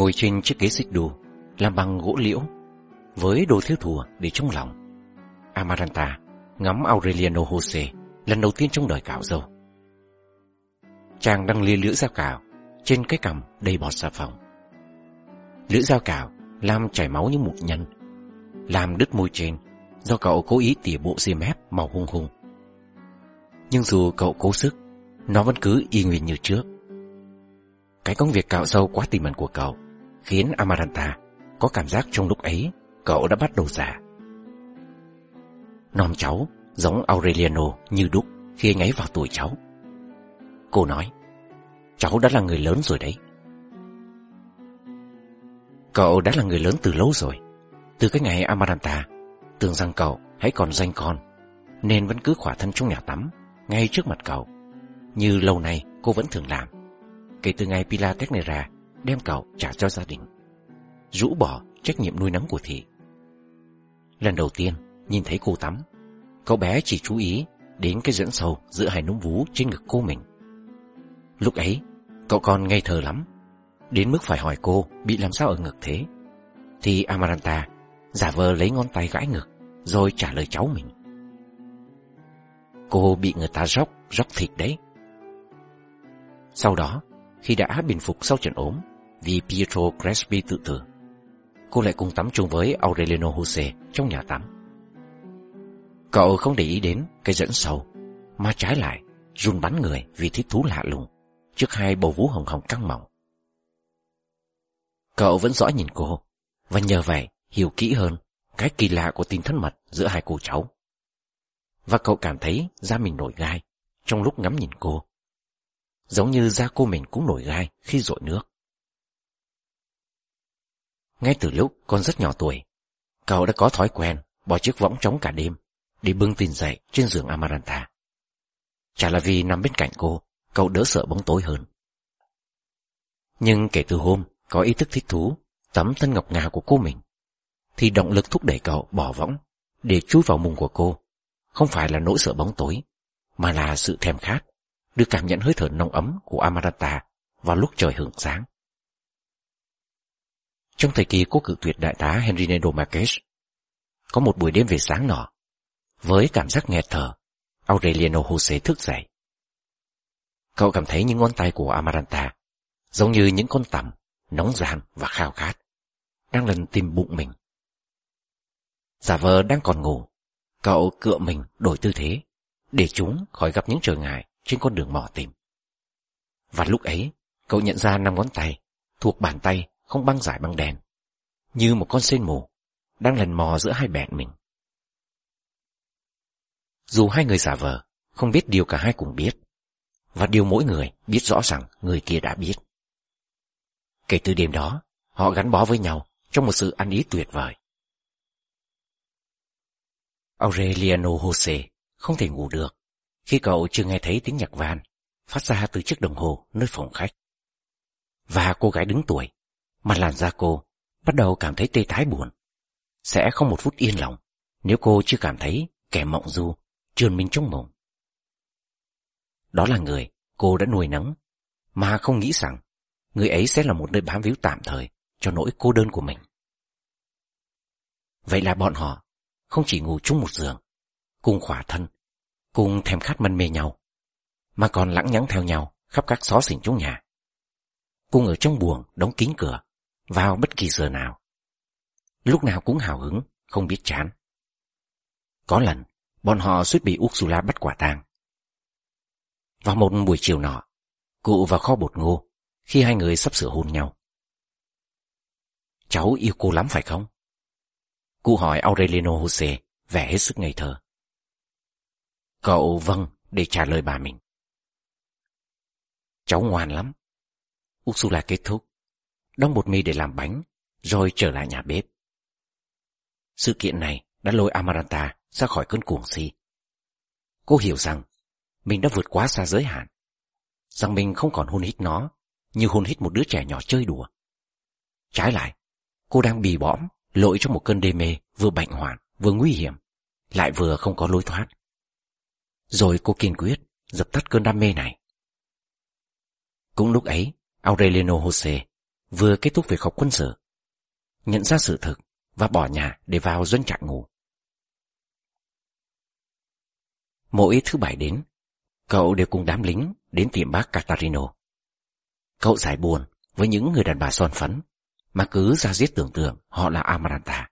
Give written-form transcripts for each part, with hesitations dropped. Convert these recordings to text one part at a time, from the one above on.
ngồi trên chiếc ghế xích đu làm bằng gỗ liễu với đồ thêu thùa để trong lòng. Amaranta ngắm Aureliano Jose lần đầu tiên trong đời cạo râu. Chàng đang lia lưỡi dao cạo trên cái cằm đầy bọt xà phòng. Lưỡi dao cạo làm chảy máu như mụn nhân, làm đứt môi trên do cậu cố ý tỉa bộ ria mép màu hung hung. Nhưng dù cậu cố sức, nó vẫn cứ y nguyên như trước. Cái công việc cạo râu quá tỉ mẩn của cậu khiến Amaranta có cảm giác trong lúc ấy cậu đã bắt đầu già. Non cháu giống Aureliano như đúc khi anh ấy vào tuổi cháu. Cô nói, cháu đã là người lớn rồi đấy. Cậu đã là người lớn từ lâu rồi. Từ cái ngày Amaranta tưởng rằng cậu hãy còn danh con, nên vẫn cứ khỏa thân trong nhà tắm ngay trước mặt cậu, như lâu nay cô vẫn thường làm, kể từ ngày Pilar Teixeira đem cậu trả cho gia đình, rũ bỏ trách nhiệm nuôi nấng của Thị. Lần đầu tiên nhìn thấy cô tắm, cậu bé chỉ chú ý đến cái dẫn sâu giữa hai núm vú trên ngực cô mình. Lúc ấy cậu còn ngây thơ lắm, đến mức phải hỏi cô bị làm sao ở ngực thế, thì Amaranta giả vờ lấy ngón tay gãi ngực rồi trả lời cháu mình, cô bị người ta róc thịt đấy. Sau đó, khi đã bình phục sau trận ốm vì Pietro Crespi tự tử, cô lại cùng tắm chung với Aureliano Jose trong nhà tắm. Cậu không để ý đến cái dẫn sâu, mà trái lại run bắn người vì thích thú lạ lùng trước hai bầu vú hồng hồng căng mọng. Cậu vẫn dõi nhìn cô, và nhờ vậy hiểu kỹ hơn cái kỳ lạ của tình thân mật giữa hai cô cháu. Và cậu cảm thấy da mình nổi gai trong lúc ngắm nhìn cô, giống như da cô mình cũng nổi gai khi dội nước. Ngay từ lúc còn rất nhỏ tuổi, cậu đã có thói quen bỏ chiếc võng trống cả đêm để bưng tin dậy trên giường Amaranta. Chả là vì nằm bên cạnh cô, cậu đỡ sợ bóng tối hơn. Nhưng kể từ hôm có ý thức thích thú tấm thân ngọc ngà của cô mình, thì động lực thúc đẩy cậu bỏ võng để chui vào mùng của cô không phải là nỗi sợ bóng tối, mà là sự thèm khát được cảm nhận hơi thở nồng ấm của Amaranta vào lúc trời hửng sáng. Trong thời kỳ cố cự tuyệt đại tá Henrinedo Marques, có một buổi đêm về sáng nọ, với cảm giác nghẹt thở, Aureliano Jose thức dậy. Cậu cảm thấy những ngón tay của Amaranta giống như những con tằm nóng ran và khao khát, đang lần tìm bụng mình. Giả vờ đang còn ngủ, cậu cựa mình đổi tư thế để chúng khỏi gặp những trở ngại trên con đường mò tìm. Và lúc ấy, cậu nhận ra 5 ngón tay thuộc bàn tay không băng giải bằng đèn, như một con sên mù đang lần mò giữa hai bẹn mình. Dù hai người giả vờ không biết điều cả hai cùng biết, và điều mỗi người biết rõ rằng người kia đã biết. Kể từ đêm đó, họ gắn bó với nhau trong một sự ăn ý tuyệt vời. Aureliano Jose không thể ngủ được khi cậu chưa nghe thấy tiếng nhạc van phát ra từ chiếc đồng hồ nơi phòng khách. Và cô gái đứng tuổi, mặt làn da cô bắt đầu cảm thấy tê tái buồn. Sẽ không một phút yên lòng nếu cô chưa cảm thấy kẻ mộng du trườn mình trong mộng. Đó là người cô đã nuôi nấng, mà không nghĩ rằng người ấy sẽ là một nơi bám víu tạm thời cho nỗi cô đơn của mình. Vậy là bọn họ không chỉ ngủ chung một giường, cùng khỏa thân, cùng thèm khát mân mê nhau, mà còn lẳng nhẳng theo nhau khắp các xó xỉnh trong nhà, cùng ở trong buồng đóng kín cửa vào bất kỳ giờ nào, lúc nào cũng hào hứng không biết chán. Có lần bọn họ suýt bị Ursula bắt quả tang. Vào một buổi chiều nọ, cụ vào kho bột ngô khi hai người sắp sửa hôn nhau. Cháu yêu cô lắm phải không? Cụ hỏi Aureliano Jose vẻ hết sức ngây thơ. Cậu vâng để trả lời bà mình. Cháu ngoan lắm. Ursula kết thúc, đong bột mì để làm bánh, rồi trở lại nhà bếp. Sự kiện này đã lôi Amaranta ra khỏi cơn cuồng si. Cô hiểu rằng mình đã vượt quá xa giới hạn, rằng mình không còn hôn hít nó như hôn hít một đứa trẻ nhỏ chơi đùa. Trái lại, cô đang bì bõm lội trong một cơn đê mê vừa bệnh hoạn vừa nguy hiểm, lại vừa không có lối thoát. Rồi cô kiên quyết dập tắt cơn đam mê này. Cũng lúc ấy, Aureliano Jose vừa kết thúc việc học quân sự, nhận ra sự thực và bỏ nhà để vào doanh trại ngủ. Mỗi thứ Bảy đến, cậu đều cùng đám lính đến tiệm bác Catarino. Cậu giải buồn với những người đàn bà son phấn mà cứ ra diết tưởng tượng họ là Amaranta.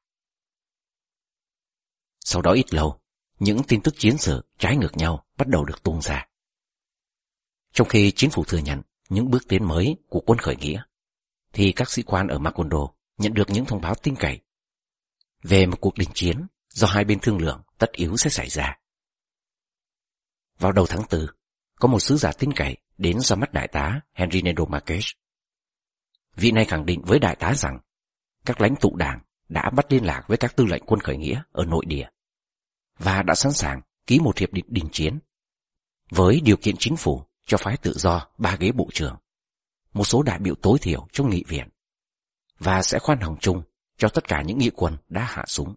Sau đó ít lâu, những tin tức chiến sự trái ngược nhau bắt đầu được tung ra. Trong khi chính phủ thừa nhận những bước tiến mới của quân khởi nghĩa, thì các sĩ quan ở Macondo nhận được những thông báo tin cậy về một cuộc đình chiến do hai bên thương lượng tất yếu sẽ xảy ra. Vào đầu tháng 4, có một sứ giả tin cậy đến ra mắt đại tá Henry Nando Marques. Vị này khẳng định với đại tá rằng các lãnh tụ đảng đã bắt liên lạc với các tư lệnh quân khởi nghĩa ở nội địa và đã sẵn sàng ký một hiệp định đình chiến với điều kiện chính phủ cho phái tự do 3 ghế bộ trưởng, một số đại biểu tối thiểu trong nghị viện, và sẽ khoan hồng chung cho tất cả những nghĩa quân đã hạ súng.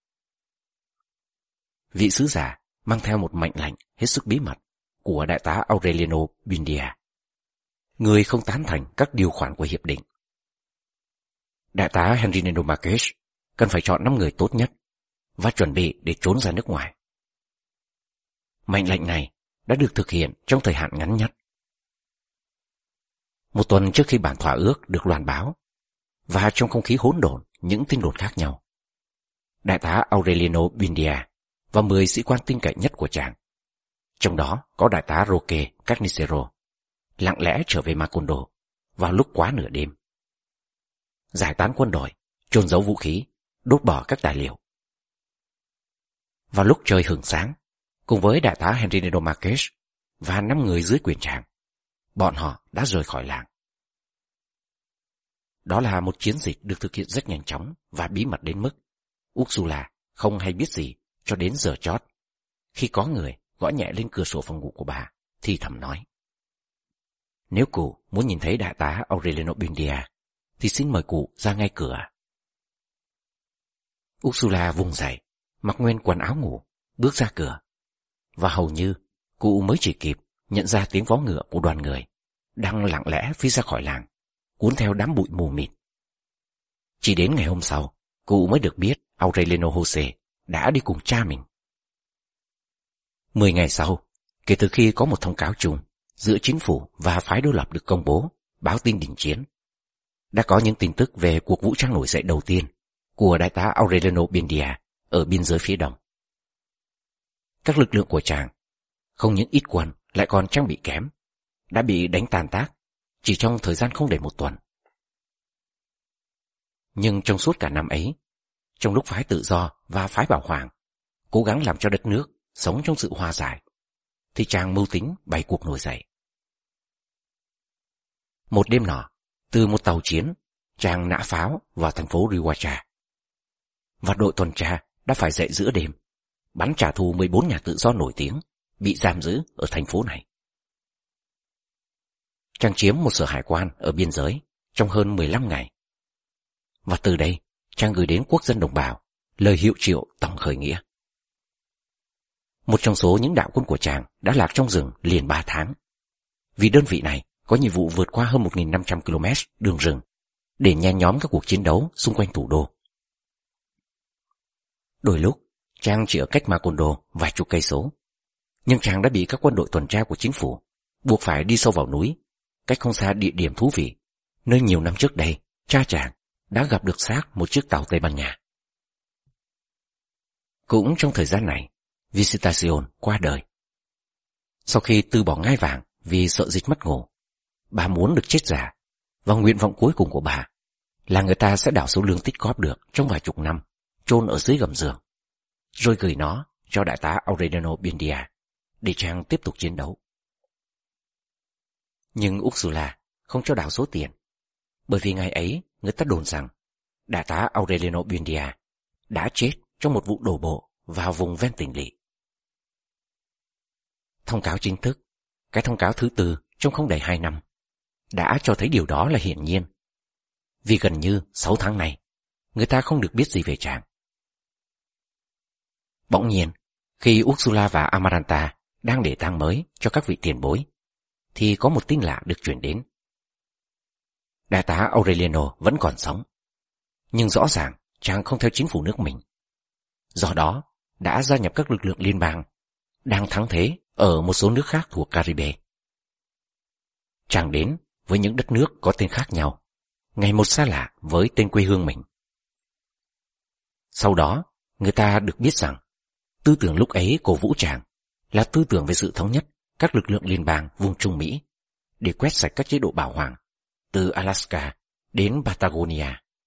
Vị sứ giả mang theo một mệnh lệnh hết sức bí mật của đại tá Aureliano Buendia, người không tán thành các điều khoản của hiệp định. Đại tá Henry Nando Marques cần phải chọn 5 người tốt nhất và chuẩn bị để trốn ra nước ngoài. Mệnh lệnh này đã được thực hiện trong thời hạn ngắn nhất. Một tuần trước khi bản thỏa ước được loan báo, và trong không khí hỗn độn những tin đồn khác nhau, đại tá Aureliano Buendia và 10 sĩ quan tin cậy nhất của chàng, trong đó có đại tá Roque Carnicero, lặng lẽ trở về Macondo vào lúc quá nửa đêm, giải tán quân đội, chôn giấu vũ khí, đốt bỏ các tài liệu. Vào lúc trời hửng sáng, cùng với đại tá Henry Nando Marques và 5 người dưới quyền chàng, bọn họ đã rời khỏi làng. Đó là một chiến dịch được thực hiện rất nhanh chóng và bí mật đến mức Ursula không hay biết gì cho đến giờ chót, khi có người gõ nhẹ lên cửa sổ phòng ngủ của bà, thì thầm nói: "Nếu cụ muốn nhìn thấy đại tá Aureliano Buendia, thì xin mời cụ ra ngay cửa." Ursula vùng dậy, mặc nguyên quần áo ngủ, bước ra cửa, và hầu như cụ mới chỉ kịp nhận ra tiếng vó ngựa của đoàn người đang lặng lẽ phi ra khỏi làng, cuốn theo đám bụi mù mịt. Chỉ đến ngày hôm sau, cụ mới được biết Aureliano Jose đã đi cùng cha mình. 10 ngày sau, kể từ khi có một thông cáo chung giữa chính phủ và phái đối lập được công bố, báo tin đình chiến, đã có những tin tức về cuộc vũ trang nổi dậy đầu tiên của đại tá Aureliano Buendia ở biên giới phía đông. Các lực lượng của chàng, không những ít quân lại còn trang bị kém, đã bị đánh tàn tác chỉ trong thời gian không đầy một tuần. Nhưng trong suốt cả năm ấy, trong lúc phái tự do và phái bảo hoàng cố gắng làm cho đất nước sống trong sự hòa giải, thì chàng mưu tính bày cuộc nổi dậy. Một đêm nọ, từ một tàu chiến, chàng nã pháo vào thành phố Riohacha, và đội tuần tra đã phải dậy giữa đêm bắn trả thù 14 nhà tự do nổi tiếng bị giam giữ ở thành phố này. Chàng chiếm một sở hải quan ở biên giới trong hơn 15 ngày, và từ đây chàng gửi đến quốc dân đồng bào lời hiệu triệu tổng khởi nghĩa. Một trong số những đạo quân của chàng đã lạc trong rừng liền 3 tháng, vì đơn vị này có nhiệm vụ vượt qua hơn 1.500 km đường rừng để nhen nhóm các cuộc chiến đấu xung quanh thủ đô. Đôi lúc chàng chỉ ở cách Macondo vài chục cây số, nhưng chàng đã bị các quân đội tuần tra của chính phủ buộc phải đi sâu vào núi, cách không xa địa điểm thú vị, nơi nhiều năm trước đây cha chàng đã gặp được xác một chiếc tàu Tây Ban Nha. Cũng trong thời gian này, Visitacion qua đời. Sau khi từ bỏ ngai vàng vì sợ dịch mất ngủ, bà muốn được chết già, và nguyện vọng cuối cùng của bà là người ta sẽ đào số lương tích góp được trong vài chục năm, chôn ở dưới gầm giường, rồi gửi nó cho đại tá Aureliano Buendia để chàng tiếp tục chiến đấu. Nhưng Ursula không cho đào số tiền, bởi vì ngày ấy người ta đồn rằng đại tá Aureliano Buendia đã chết trong một vụ đổ bộ vào vùng ven tỉnh lỵ. Thông cáo chính thức, cái thông cáo thứ 4 trong không đầy 2 năm, đã cho thấy điều đó là hiển nhiên, vì gần như 6 tháng này người ta không được biết gì về chàng. Bỗng nhiên, khi Ursula và Amaranta đang để tang mới cho các vị tiền bối, thì có một tin lạ được truyền đến. đại tá Aureliano vẫn còn sống. Nhưng rõ ràng chàng không theo chính phủ nước mình. Do đó, đã gia nhập các lực lượng liên bang, đang thắng thế ở một số nước khác thuộc Caribe. Chàng đến với những đất nước có tên khác nhau, ngày một xa lạ với tên quê hương mình. Sau đó, người ta được biết rằng, tư tưởng lúc ấy cổ vũ chàng là tư tưởng về sự thống nhất các lực lượng liên bang vùng Trung Mỹ để quét sạch các chế độ bảo hoàng từ Alaska đến Patagonia.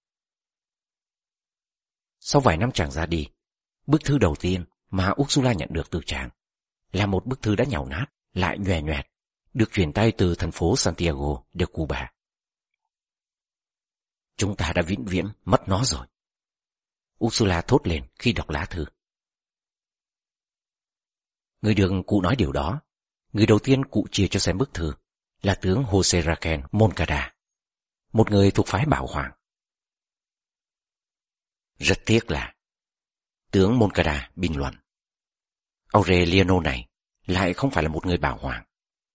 Sau vài năm chàng ra đi, bức thư đầu tiên mà Ursula nhận được từ chàng là một bức thư đã nhàu nát, lại nhòe nhoẹt, được chuyển tay từ thành phố Santiago de Cuba. Chúng ta đã vĩnh viễn mất nó rồi, Ursula thốt lên khi đọc lá thư. Người được cụ nói điều đó, người đầu tiên cụ chia cho xem bức thư là tướng José Raquel Moncada, một người thuộc phái bảo hoàng. Rất tiếc là tướng Moncada bình luận, Aureliano này lại không phải là một người bảo hoàng.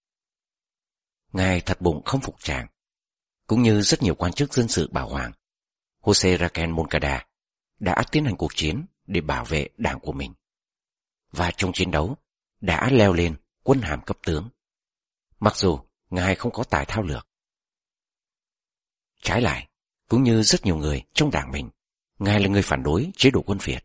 Ngài thật bụng không phục chàng, cũng như rất nhiều quan chức dân sự bảo hoàng. José Raquel Moncada đã tiến hành cuộc chiến để bảo vệ đảng của mình, và trong chiến đấu đã leo lên quân hàm cấp tướng, mặc dù ngài không có tài thao lược. Trái lại, cũng như rất nhiều người trong đảng mình, ngài là người phản đối chế độ quân Việt.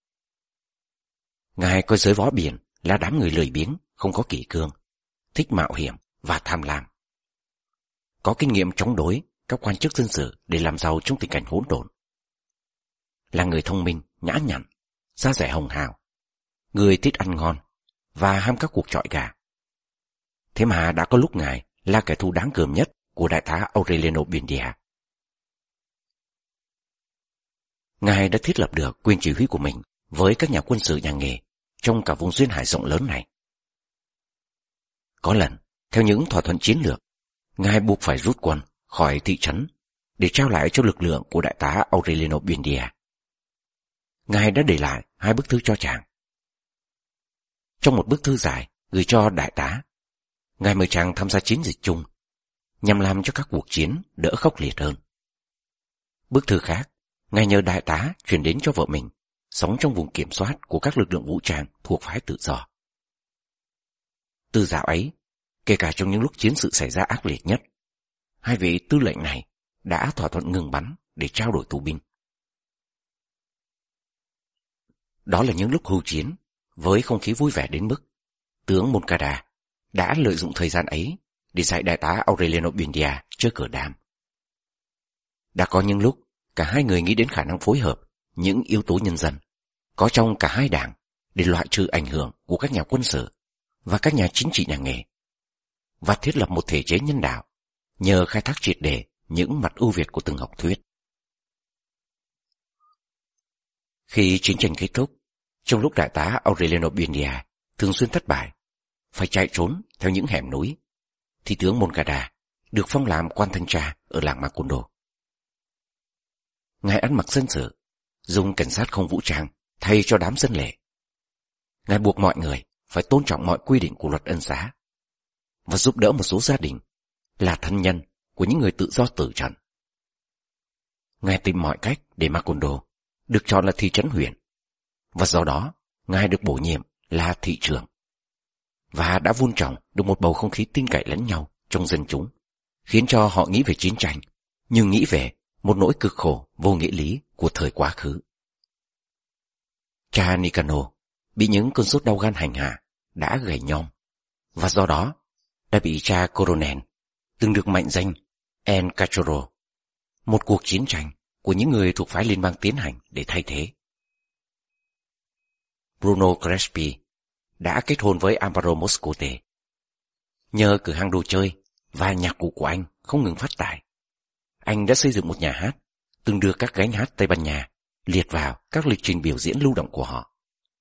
Ngài coi giới võ biển là đám người lười biếng, không có kỷ cương, thích mạo hiểm và tham lam, có kinh nghiệm chống đối các quan chức dân sự để làm giàu trong tình cảnh hỗn độn. Là người thông minh, nhã nhặn, da dẻ hồng hào, người thích ăn ngon và ham các cuộc chọi gà. Thế mà đã có lúc ngài là kẻ thù đáng gờm nhất của đại tá Aureliano Buendia. Ngài đã thiết lập được quyền chỉ huy của mình với các nhà quân sự nhà nghề trong cả vùng duyên hải rộng lớn này. Có lần, theo những thỏa thuận chiến lược, ngài buộc phải rút quân khỏi thị trấn để trao lại cho lực lượng của đại tá Aureliano Buendia. Ngài đã để lại 2 bức thư cho chàng. Trong một bức thư dài gửi cho đại tá, ngài mời chàng tham gia chiến dịch chung nhằm làm cho các cuộc chiến đỡ khốc liệt hơn. Bức thư khác, ngài nhờ đại tá truyền đến cho vợ mình, sống trong vùng kiểm soát của các lực lượng vũ trang thuộc phái tự do. Từ dạo ấy, kể cả trong những lúc chiến sự xảy ra ác liệt nhất, 2 vị tư lệnh này đã thỏa thuận ngừng bắn để trao đổi tù binh. Đó là những lúc hưu chiến, với không khí vui vẻ đến mức tướng Moncada đã lợi dụng thời gian ấy để dạy đại tá Aureliano Buendia chơi cờ đam. Đã có những lúc cả hai người nghĩ đến khả năng phối hợp những yếu tố nhân dân có trong cả hai đảng để loại trừ ảnh hưởng của các nhà quân sự và các nhà chính trị nhà nghề, và thiết lập một thể chế nhân đạo nhờ khai thác triệt để những mặt ưu việt của từng học thuyết. Khi chiến tranh kết thúc, trong lúc đại tá Aureliano Buendia thường xuyên thất bại, phải chạy trốn theo những hẻm núi, thì tướng Moncada được phong làm quan thanh tra ở làng Macondo. Ngài ăn mặc dân sự, dùng cảnh sát không vũ trang thay cho đám dân lệ. Ngài buộc mọi người phải tôn trọng mọi quy định của luật ân xá và giúp đỡ một số gia đình là thân nhân của những người tự do tử trận. Ngài tìm mọi cách để Macondo được chọn là thị trấn huyện, và do đó ngài được bổ nhiệm là thị trưởng, và đã vun trồng được một bầu không khí tin cậy lẫn nhau trong dân chúng, khiến cho họ nghĩ về chiến tranh nhưng nghĩ về một nỗi cực khổ vô nghĩa lý của thời quá khứ. Cha Nicano bị những cơn sốt đau gan hành hạ đã gầy nhom, và do đó đã bị cha Coronel, từng được mệnh danh El Cachorro, một cuộc chiến tranh của những người thuộc phái liên bang tiến hành để thay thế. Bruno Crespi đã kết hôn với Amparo Moscote. Nhờ cửa hàng đồ chơi và nhạc cụ của anh không ngừng phát tài, anh đã xây dựng một nhà hát từng đưa các gánh hát Tây Ban Nha liệt vào các lịch trình biểu diễn lưu động của họ.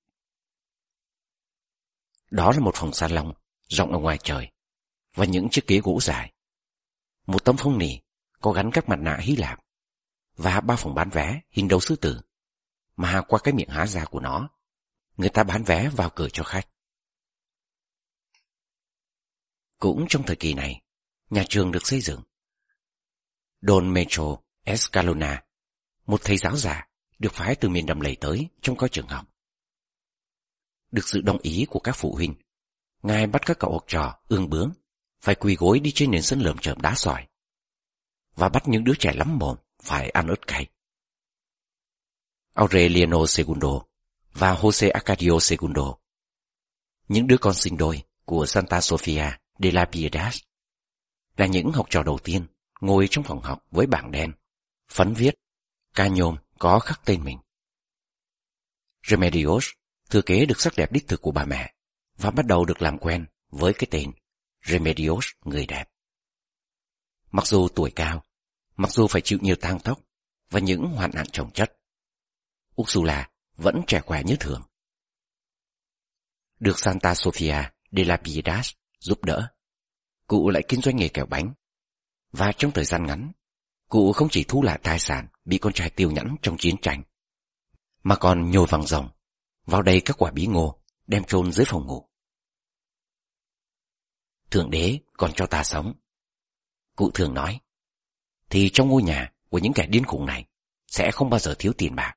Đó là một phòng salon rộng ở ngoài trời và những chiếc ghế gỗ dài, một tấm phông nỉ có gắn các mặt nạ Hy Lạp và 3 phòng bán vé hình đầu sư tử, mà qua cái miệng há ra của nó, người ta bán vé vào cửa cho khách. Cũng trong thời kỳ này, nhà trường được xây dựng. Don Metro Escalona, một thầy giáo già được phái từ miền đầm lầy tới trông coi trường học. Được sự đồng ý của các phụ huynh, ngài bắt các cậu học trò ương bướng phải quỳ gối đi trên nền sân lởm chởm đá sỏi, và bắt những đứa trẻ lắm mồm phải ăn ớt cay. Aureliano Segundo và Jose Arcadio Segundo, những đứa con sinh đôi của Santa Sofia de la Piedad, là những học trò đầu tiên ngồi trong phòng học với bảng đen, phấn viết, ca nhôm có khắc tên mình. Remedios thừa kế được sắc đẹp đích thực của bà mẹ và bắt đầu được làm quen với cái tên Remedios người đẹp. Mặc dù tuổi cao, mặc dù phải chịu nhiều tang tóc và những hoạn nạn chồng chất, Ursula vẫn trẻ khỏe như thường. Được Santa Sofia de la Piedad giúp đỡ, cụ lại kinh doanh nghề kẹo bánh, và trong thời gian ngắn, cụ không chỉ thu lại tài sản bị con trai tiêu nhẫn trong chiến tranh, mà còn nhồi vàng rồng vào đầy các quả bí ngô đem chôn dưới phòng ngủ. Thượng đế còn cho ta sống, cụ thường nói, thì trong ngôi nhà của những kẻ điên khùng này sẽ không bao giờ thiếu tiền bạc.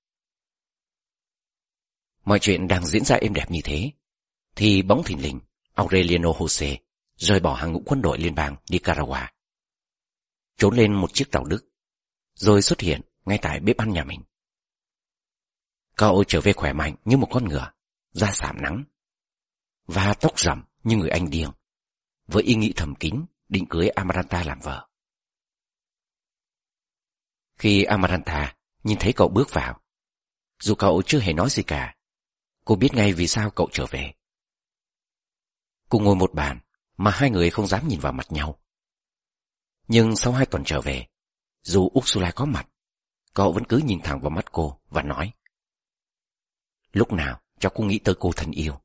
Mọi chuyện đang diễn ra êm đẹp như thế, thì bỗng thình lình Aureliano Jose rời bỏ hàng ngũ quân đội liên bang Nicaragua, trốn lên một chiếc tàu Đức, rồi xuất hiện ngay tại bếp ăn nhà mình. Cậu trở về khỏe mạnh như một con ngựa, da sạm nắng, và tóc rậm như người Anh điên, với ý nghĩ thầm kín định cưới Amaranta làm vợ. Khi Amaranta nhìn thấy cậu bước vào, dù cậu chưa hề nói gì cả, cô biết ngay vì sao cậu trở về. Cùng ngồi một bàn mà hai người không dám nhìn vào mặt nhau. Nhưng sau 2 tuần trở về, dù Ursula có mặt, cậu vẫn cứ nhìn thẳng vào mắt cô và nói, lúc nào cháu cũng nghĩ tới cô thân yêu.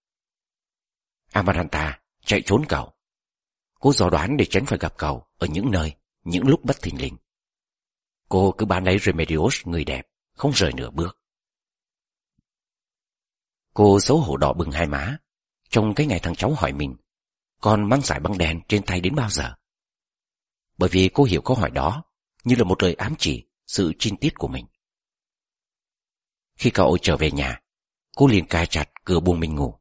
Amaranta chạy trốn cậu. Cô dò đoán để tránh phải gặp cậu ở những nơi, những lúc bất thình lình. Cô cứ bám lấy Remedios người đẹp, không rời nửa bước. Cô xấu hổ đỏ bừng hai má, trong cái ngày thằng cháu hỏi mình còn mang dải băng đen trên tay đến bao giờ. Bởi vì cô hiểu câu hỏi đó như là một lời ám chỉ sự trinh tiết của mình. Khi cậu trở về nhà, cô liền cài chặt cửa buồng mình ngủ.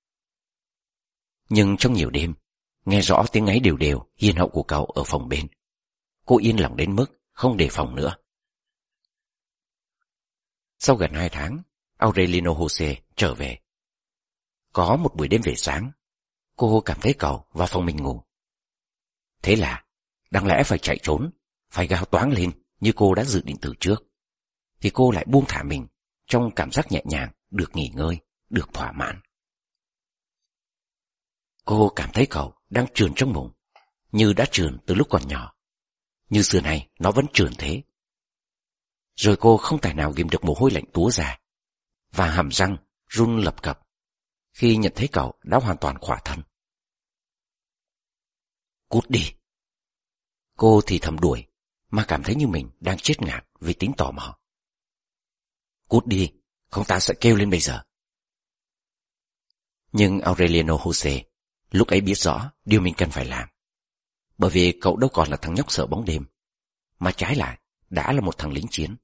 Nhưng trong nhiều đêm, nghe rõ tiếng ngáy đều đều hiền hậu của cậu ở phòng bên, cô yên lòng đến mức không đề phòng nữa. Sau gần 2 tháng, Aureliano Jose trở về. Có một buổi đêm về sáng, cô cảm thấy cậu vào phòng mình ngủ. Thế là, đáng lẽ phải chạy trốn, phải gào toáng lên như cô đã dự định từ trước, thì cô lại buông thả mình trong cảm giác nhẹ nhàng, được nghỉ ngơi, được thỏa mãn. Cô cảm thấy cậu đang trườn trong bụng, như đã trườn từ lúc còn nhỏ, như xưa này nó vẫn trườn thế. Rồi cô không tài nào ghìm được mồ hôi lạnh túa ra, và hàm răng run lập cập khi nhận thấy cậu đã hoàn toàn khỏa thân. Cút đi! Cô thì thầm đuổi, mà cảm thấy như mình đang chết ngạt vì tính tò mò. Cút đi, không ta sẽ kêu lên bây giờ. Nhưng Aureliano Jose lúc ấy biết rõ điều mình cần phải làm. Bởi vì cậu đâu còn là thằng nhóc sợ bóng đêm, mà trái lại đã là một thằng lính chiến.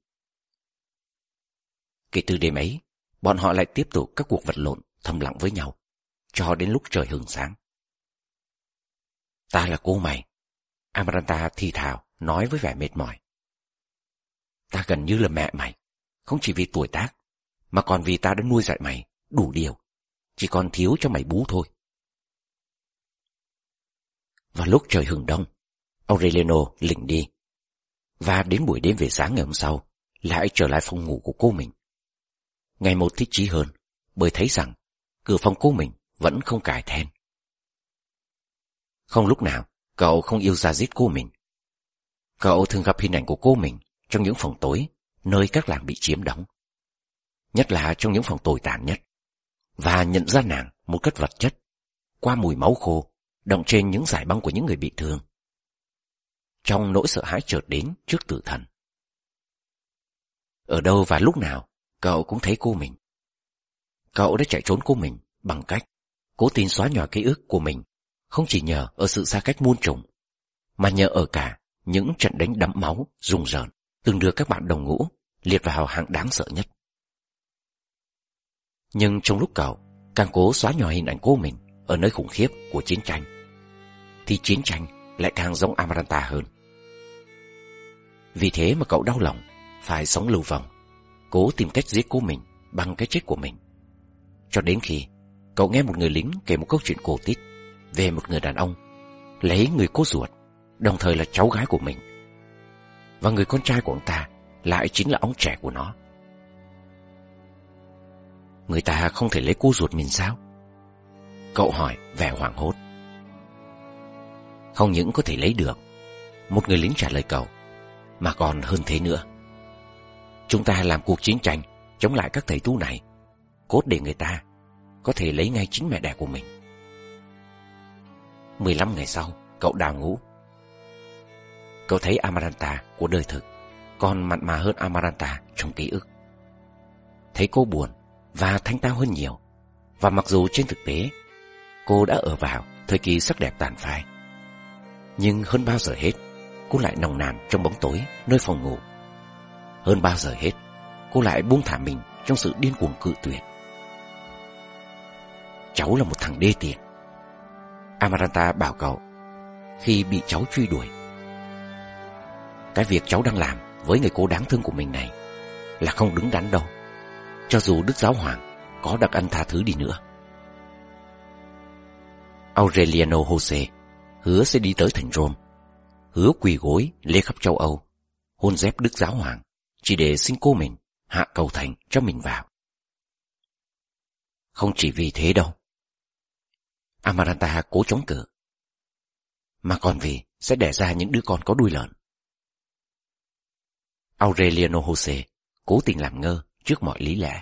Kể từ đêm ấy, bọn họ lại tiếp tục các cuộc vật lộn thầm lặng với nhau, cho đến lúc trời hừng sáng. Ta là cô mày, Amaranta thì thào nói với vẻ mệt mỏi. Ta gần như là mẹ mày, không chỉ vì tuổi tác, mà còn vì ta đã nuôi dạy mày đủ điều, chỉ còn thiếu cho mày bú thôi. Vào lúc trời hừng đông, Aureliano lỉnh đi, và đến buổi đêm về sáng ngày hôm sau lại trở lại phòng ngủ của cô mình. Ngày một thích chí hơn, bởi thấy rằng cửa phòng cô mình vẫn không cài then. Không lúc nào cậu không yêu ra giết cô mình. Cậu thường gặp hình ảnh của cô mình trong những phòng tối nơi các làng bị chiếm đóng, nhất là trong những phòng tồi tàn nhất, và nhận ra nàng một cách vật chất qua mùi máu khô đọng trên những dải băng của những người bị thương, trong nỗi sợ hãi chợt đến trước tử thần. Ở đâu và lúc nào cậu cũng thấy cô mình. Cậu đã chạy trốn cô mình bằng cách cố tình xóa nhòa ký ức của mình, không chỉ nhờ ở sự xa cách muôn trùng, mà nhờ ở cả những trận đánh đẫm máu, rùng rợn, từng đưa các bạn đồng ngũ liệt vào hạng đáng sợ nhất. Nhưng trong lúc cậu càng cố xóa nhòa hình ảnh cô mình ở nơi khủng khiếp của chiến tranh, thì chiến tranh lại càng giống Amaranta hơn. Vì thế mà cậu đau lòng phải sống lưu vong, cố tìm cách giết cô mình bằng cái chết của mình. Cho đến khi cậu nghe một người lính kể một câu chuyện cổ tích về một người đàn ông lấy người cô ruột, đồng thời là cháu gái của mình, và người con trai của ông ta lại chính là ông trẻ của nó. Người ta không thể lấy cô ruột mình sao? Cậu hỏi vẻ hoảng hốt. Không những có thể lấy được, một người lính trả lời cậu, mà còn hơn thế nữa. Chúng ta làm cuộc chiến tranh chống lại các thầy tu này, cốt để người ta có thể lấy ngay chính mẹ đẻ của mình. 15 ngày sau, cậu đào ngũ. Cậu thấy Amaranta của đời thực còn mặn mà hơn Amaranta trong ký ức. Thấy cô buồn và thanh tao hơn nhiều, và mặc dù trên thực tế cô đã ở vào thời kỳ sắc đẹp tàn phai, nhưng hơn bao giờ hết cô lại nồng nàn trong bóng tối nơi phòng ngủ. Hơn bao giờ hết cô lại buông thả mình trong sự điên cuồng cự tuyệt. Cháu là một thằng đê tiện, Amaranta bảo cậu khi bị cháu truy đuổi. Cái việc cháu đang làm với người cô đáng thương của mình này là không đứng đắn đâu, cho dù Đức Giáo Hoàng có đặc ân tha thứ đi nữa. Aureliano Jose hứa sẽ đi tới thành Rome, hứa quỳ gối lê khắp châu Âu, hôn dép Đức Giáo Hoàng, chỉ để xin cô mình hạ cầu thành cho mình vào. Không chỉ vì thế đâu, Amaranta cố chống cự, mà còn vì sẽ đẻ ra những đứa con có đuôi lợn. Aureliano Jose cố tình làm ngơ trước mọi lý lẽ.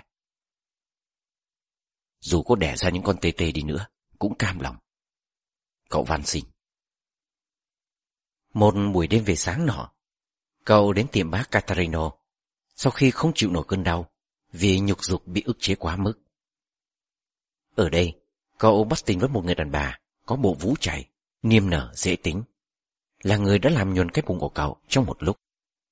Dù có đẻ ra những con tê tê đi nữa cũng cam lòng, cậu van xin. Một buổi đêm về sáng nọ, cậu đến tiệm bác Catarino sau khi không chịu nổi cơn đau vì nhục dục bị ức chế quá mức. Ở đây, cậu bắt tình với một người đàn bà có bộ vú chảy, niềm nở dễ tính, là người đã làm nhuần cái bụng của cậu trong một lúc.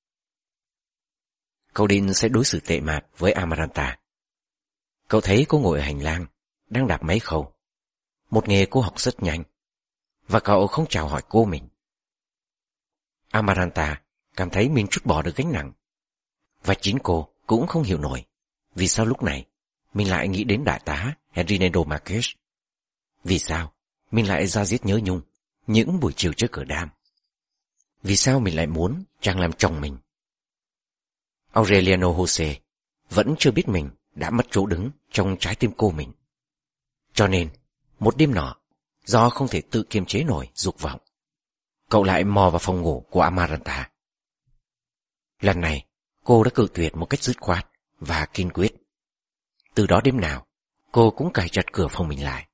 Cậu định sẽ đối xử tệ mạt với Amaranta. Cậu thấy cô ngồi ở hành lang, đang đạp máy khâu, một nghề cô học rất nhanh, và cậu không chào hỏi cô mình. Amaranta cảm thấy mình trút bỏ được gánh nặng, và chính cô cũng không hiểu nổi vì sao lúc này mình lại nghĩ đến đại tá Henrinedo Marques. Vì sao mình lại ra giết nhớ nhung những buổi chiều trước cửa đam? Vì sao mình lại muốn chàng làm chồng mình? Aureliano Jose vẫn chưa biết mình đã mất chỗ đứng trong trái tim cô mình. Cho nên, một đêm nọ, do không thể tự kiềm chế nổi dục vọng, cậu lại mò vào phòng ngủ của Amaranta. Lần này, cô đã cự tuyệt một cách dứt khoát và kiên quyết. Từ đó đêm nào, cô cũng cài chặt cửa phòng mình lại.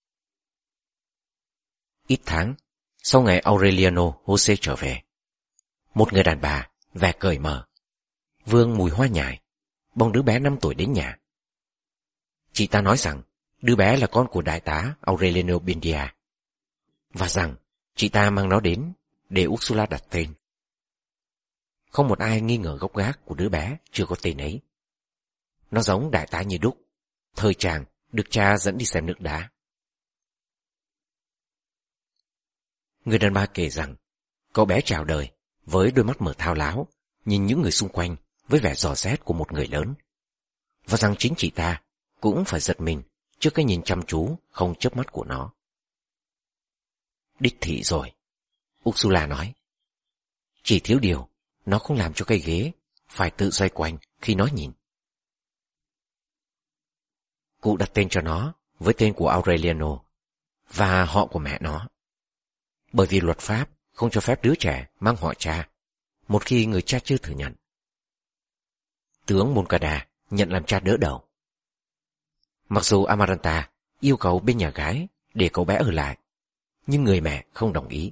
Ít tháng, sau ngày Aureliano Jose trở về, một người đàn bà vẻ cởi mở, vương mùi hoa nhài, bồng đứa bé 5 tuổi đến nhà. Chị ta nói rằng đứa bé là con của đại tá Aureliano Buendia, và rằng chị ta mang nó đến để Ursula đặt tên. Không một ai nghi ngờ gốc gác của đứa bé chưa có tên ấy. Nó giống đại tá như đúc, thời chàng được cha dẫn đi xem nước đá. Người đàn bà kể rằng cậu bé chào đời với đôi mắt mở thao láo, nhìn những người xung quanh với vẻ dò xét của một người lớn, và rằng chính chị ta cũng phải giật mình trước cái nhìn chăm chú không chớp mắt của nó. Đích thị rồi, Ursula nói. Chỉ thiếu điều, nó không làm cho cây ghế phải tự xoay quanh khi nó nhìn. Cụ đặt tên cho nó với tên của Aureliano và họ của mẹ nó, bởi vì luật pháp không cho phép đứa trẻ mang họ cha một khi người cha chưa thừa nhận. Tướng Moncada nhận làm cha đỡ đầu. Mặc dù Amaranta yêu cầu bên nhà gái để cậu bé ở lại, nhưng người mẹ không đồng ý.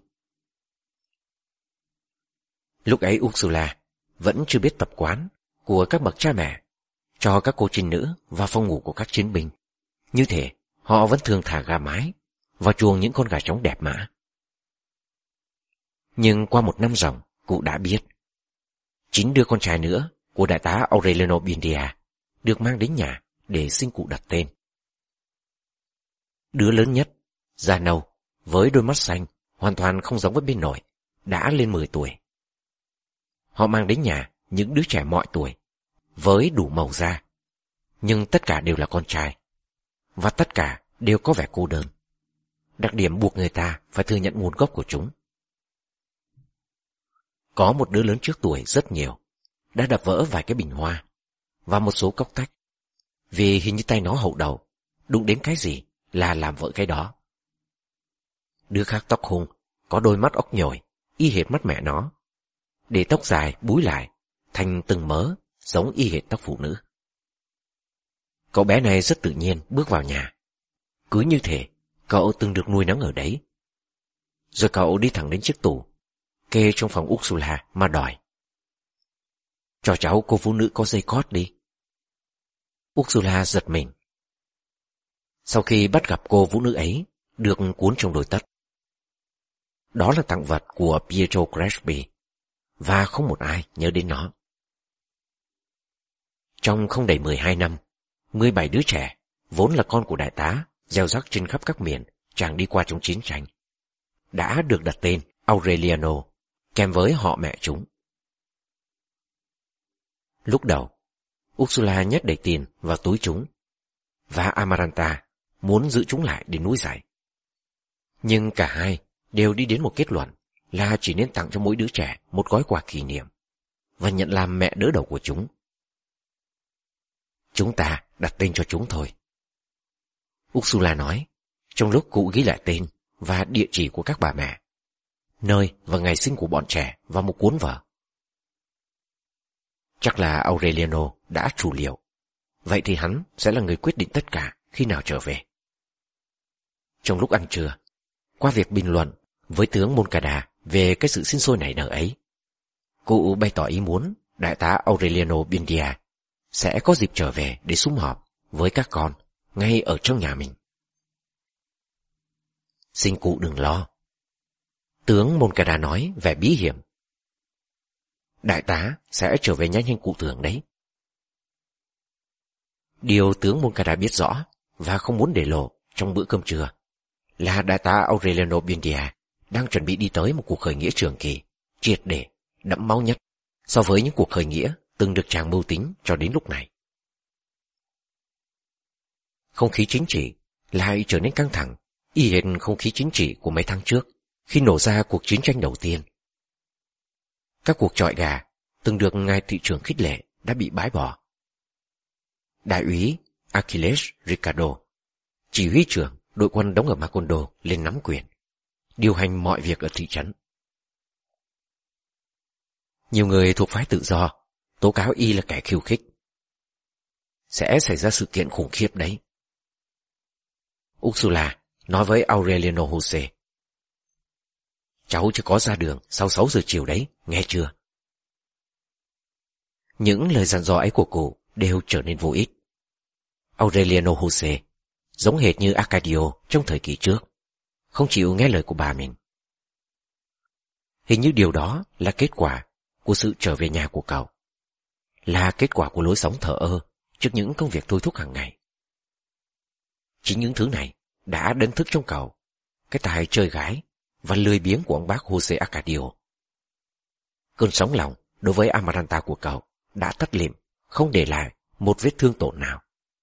Lúc ấy Ursula vẫn chưa biết tập quán của các bậc cha mẹ cho các cô trinh nữ vào phòng ngủ của các chiến binh. Như thế, họ vẫn thường thả gà mái vào chuồng những con gà trống đẹp mã. Nhưng qua một năm ròng cụ đã biết. 9 đứa con trai nữa của đại tá Aureliano Buendia được mang đến nhà để xin cụ đặt tên. Đứa lớn nhất, da nâu, với đôi mắt xanh, hoàn toàn không giống với bên nội, đã lên 10 tuổi. Họ mang đến nhà những đứa trẻ mọi tuổi, với đủ màu da, nhưng tất cả đều là con trai, và tất cả đều có vẻ cô đơn. Đặc điểm buộc người ta phải thừa nhận nguồn gốc của chúng. Có một đứa lớn trước tuổi rất nhiều, đã đập vỡ vài cái bình hoa, và một số cốc tách, vì hình như tay nó hậu đầu, đụng đến cái gì là làm vỡ cái đó. Đứa khác tóc hung, có đôi mắt ốc nhồi, y hệt mắt mẹ nó, để tóc dài búi lại, thành từng mớ, giống y hệt tóc phụ nữ. Cậu bé này rất tự nhiên bước vào nhà. Cứ như thể cậu từng được nuôi nấng ở đấy. Rồi cậu đi thẳng đến chiếc tủ, kê trong phòng Ursula mà đòi: "Cho cháu cô phụ nữ có dây cót đi." Ursula giật mình. Sau khi bắt gặp cô phụ nữ ấy được cuốn trong đôi tất. Đó là tặng vật của Pietro Crespi, và không một ai nhớ đến nó. Trong không đầy 12 năm, 17 đứa trẻ, vốn là con của đại tá, gieo rắc trên khắp các miền chàng đi qua trong chiến tranh, đã được đặt tên Aureliano, kèm với họ mẹ chúng. Lúc đầu, Ursula nhét đầy tiền vào túi chúng, và Amaranta muốn giữ chúng lại để nuôi dạy. Nhưng cả hai đều đi đến một kết luận là chỉ nên tặng cho mỗi đứa trẻ một gói quà kỷ niệm, và nhận làm mẹ đỡ đầu của chúng. "Chúng ta đặt tên cho chúng thôi," Ursula nói, trong lúc cụ ghi lại tên và địa chỉ của các bà mẹ, nơi và ngày sinh của bọn trẻ vào một cuốn vở. Chắc là Aureliano đã chủ liệu, vậy thì hắn sẽ là người quyết định tất cả khi nào trở về. Trong lúc ăn trưa, qua việc bình luận với tướng Moncada về cái sự sinh sôi nảy nở ấy, cụ bày tỏ ý muốn đại tá Aureliano Buendia sẽ có dịp trở về để sum họp với các con ngay ở trong nhà mình. "Xin cụ đừng lo," tướng Moncada nói vẻ bí hiểm. "Đại tá sẽ trở về nhanh hơn cụ tưởng đấy." Điều tướng Moncada biết rõ và không muốn để lộ trong bữa cơm trưa là đại tá Aureliano Buendia đang chuẩn bị đi tới một cuộc khởi nghĩa trường kỳ, triệt để, đẫm máu nhất so với những cuộc khởi nghĩa từng được chàng mưu tính cho đến lúc này. Không khí chính trị lại trở nên căng thẳng, y hệt không khí chính trị của mấy tháng trước khi nổ ra cuộc chiến tranh đầu tiên. Các cuộc chọi gà từng được ngài thị trưởng khích lệ đã bị bãi bỏ. Đại úy Achilles Ricardo, chỉ huy trưởng đội quân đóng ở Macondo, lên nắm quyền, điều hành mọi việc ở thị trấn. Nhiều người thuộc phái tự do tố cáo y là kẻ khiêu khích. Sẽ xảy ra sự kiện khủng khiếp đấy. Ursula nói với Aureliano Jose: "Cháu chưa có ra đường sau 6 giờ chiều đấy, nghe chưa?" Những lời dặn dò ấy của cụ đều trở nên vô ích. Aureliano Jose giống hệt như Arcadio trong thời kỳ trước, không chịu nghe lời của bà mình. Hình như điều đó là kết quả của sự trở về nhà của cậu, là kết quả của lối sống thờ ơ trước những công việc thôi thúc hàng ngày. Chính những thứ này đã đánh thức trong cậu cái tài chơi gái và lười biếng của ông bác Jose Arcadio. Cơn sóng lòng đối với Amaranta của cậu đã tắt lịm, không để lại một vết thương tổn nào.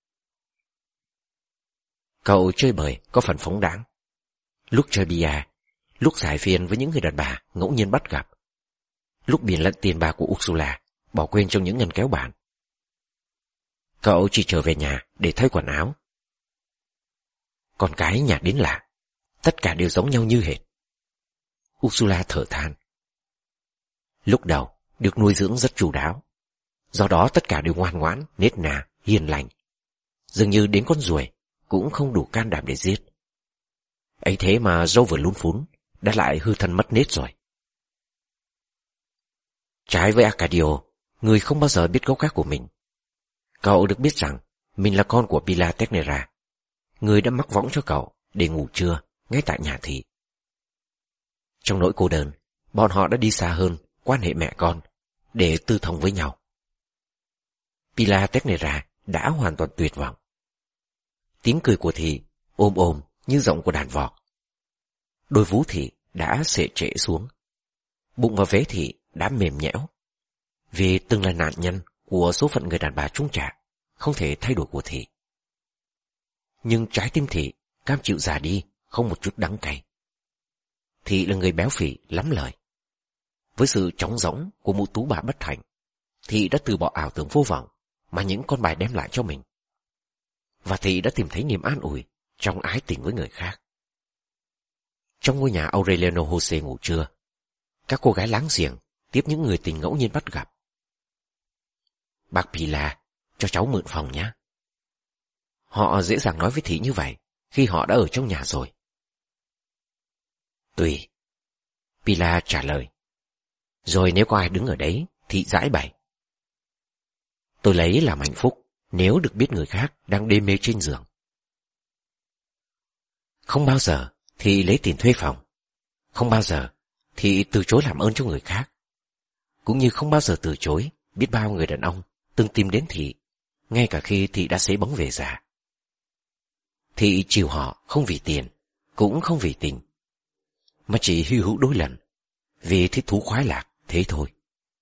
Cậu chơi bời có phần phóng đãng, lúc chơi bia, lúc giải phiên với những người đàn bà ngẫu nhiên bắt gặp, lúc biển lẫn tiền bạc của Ursula bỏ quên trong những ngăn kéo bàn. Cậu chỉ trở về nhà để thay quần áo. Con cái nhà đến lạ, tất cả đều giống nhau như hệt. Ursula thở than. Lúc đầu được nuôi dưỡng rất chu đáo, do đó tất cả đều ngoan ngoãn, nết nà, hiền lành. Dường như đến con ruồi cũng không đủ can đảm để giết. Ấy thế mà dâu vừa lún phún đã lại hư thân mất nết rồi. Trái với Arcadio, người không bao giờ biết gốc gác của mình, cậu được biết rằng mình là con của Pilar Tecnera, người đã mắc võng cho cậu để ngủ trưa ngay tại nhà thị. Trong nỗi cô đơn, bọn họ đã đi xa hơn quan hệ mẹ con, để tư thông với nhau. Pilar Teixeira đã hoàn toàn tuyệt vọng. Tiếng cười của thị ôm ôm như giọng của đàn vọc. Đôi vú thị đã xệ trễ xuống. Bụng và vế thị đã mềm nhẽo, vì từng là nạn nhân của số phận người đàn bà trung trạng không thể thay đổi của thị. Nhưng trái tim thị cam chịu già đi không một chút đắng cay. Thị là người béo phì lắm lời. Với sự trống rỗng của một tú bà bất hạnh, thị đã từ bỏ ảo tưởng vô vọng mà những con bài đem lại cho mình. Và thị đã tìm thấy niềm an ủi trong ái tình với người khác. Trong ngôi nhà Aureliano Jose ngủ trưa, các cô gái láng giềng tiếp những người tình ngẫu nhiên bắt gặp. Bác Pilar, cho cháu mượn phòng nhé. Họ dễ dàng nói với thị như vậy khi họ đã ở trong nhà rồi. Tùy, Pilar trả lời. Rồi nếu có ai đứng ở đấy, thị giải bày. Tôi lấy làm hạnh phúc nếu được biết người khác đang đê mê trên giường. Không bao giờ thị lấy tiền thuê phòng. Không bao giờ thị từ chối làm ơn cho người khác. Cũng như không bao giờ từ chối biết bao người đàn ông từng tìm đến thị, ngay cả khi thị đã xế bóng về già. Thị chiều họ không vì tiền, cũng không vì tình, mà chỉ hy hữu đôi lần, vì thích thú khoái lạc, thế thôi.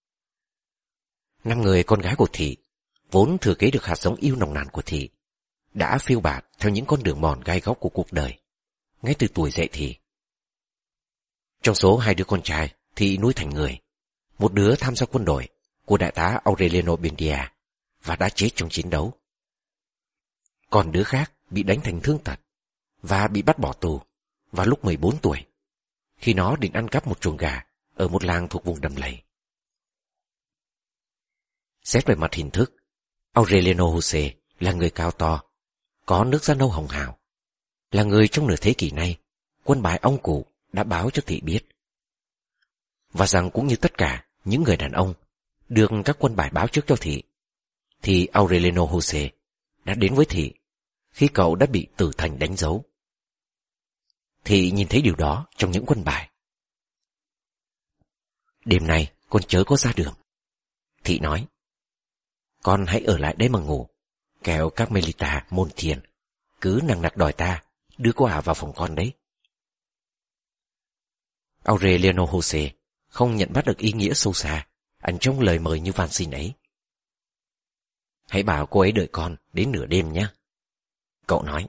5 người con gái của thị, vốn thừa kế được hạt giống yêu nồng nàn của thị, đã phiêu bạt theo những con đường mòn gai góc của cuộc đời, ngay từ tuổi dậy thì. Trong số 2 đứa con trai, thị nuôi thành người. Một đứa tham gia quân đội của đại tá Aureliano Buendia và đã chết trong chiến đấu. Còn đứa khác bị đánh thành thương tật và bị bắt bỏ tù vào lúc 14 tuổi, khi nó định ăn cắp một chuồng gà ở một làng thuộc vùng đầm lầy. Xét về mặt hình thức, Aureliano Jose là người cao to, có nước da nâu hồng hào, là người trong nửa thế kỷ nay quân bài ông cụ đã báo cho thị biết. Và rằng cũng như tất cả những người đàn ông được các quân bài báo trước cho thị, thì Aureliano Jose đã đến với thị khi cậu đã bị tử thần đánh dấu. Thị nhìn thấy điều đó trong những quân bài. Đêm nay con chớ có ra đường, thị nói. Con hãy ở lại đây mà ngủ, kẻo Carmelita môn thiền cứ nằng nặc đòi ta đưa cô ả vào phòng con đấy. Aureliano Jose không nhận bắt được ý nghĩa sâu xa ẩn trong lời mời như van xin ấy. Hãy bảo cô ấy đợi con đến nửa đêm nhé, cậu nói.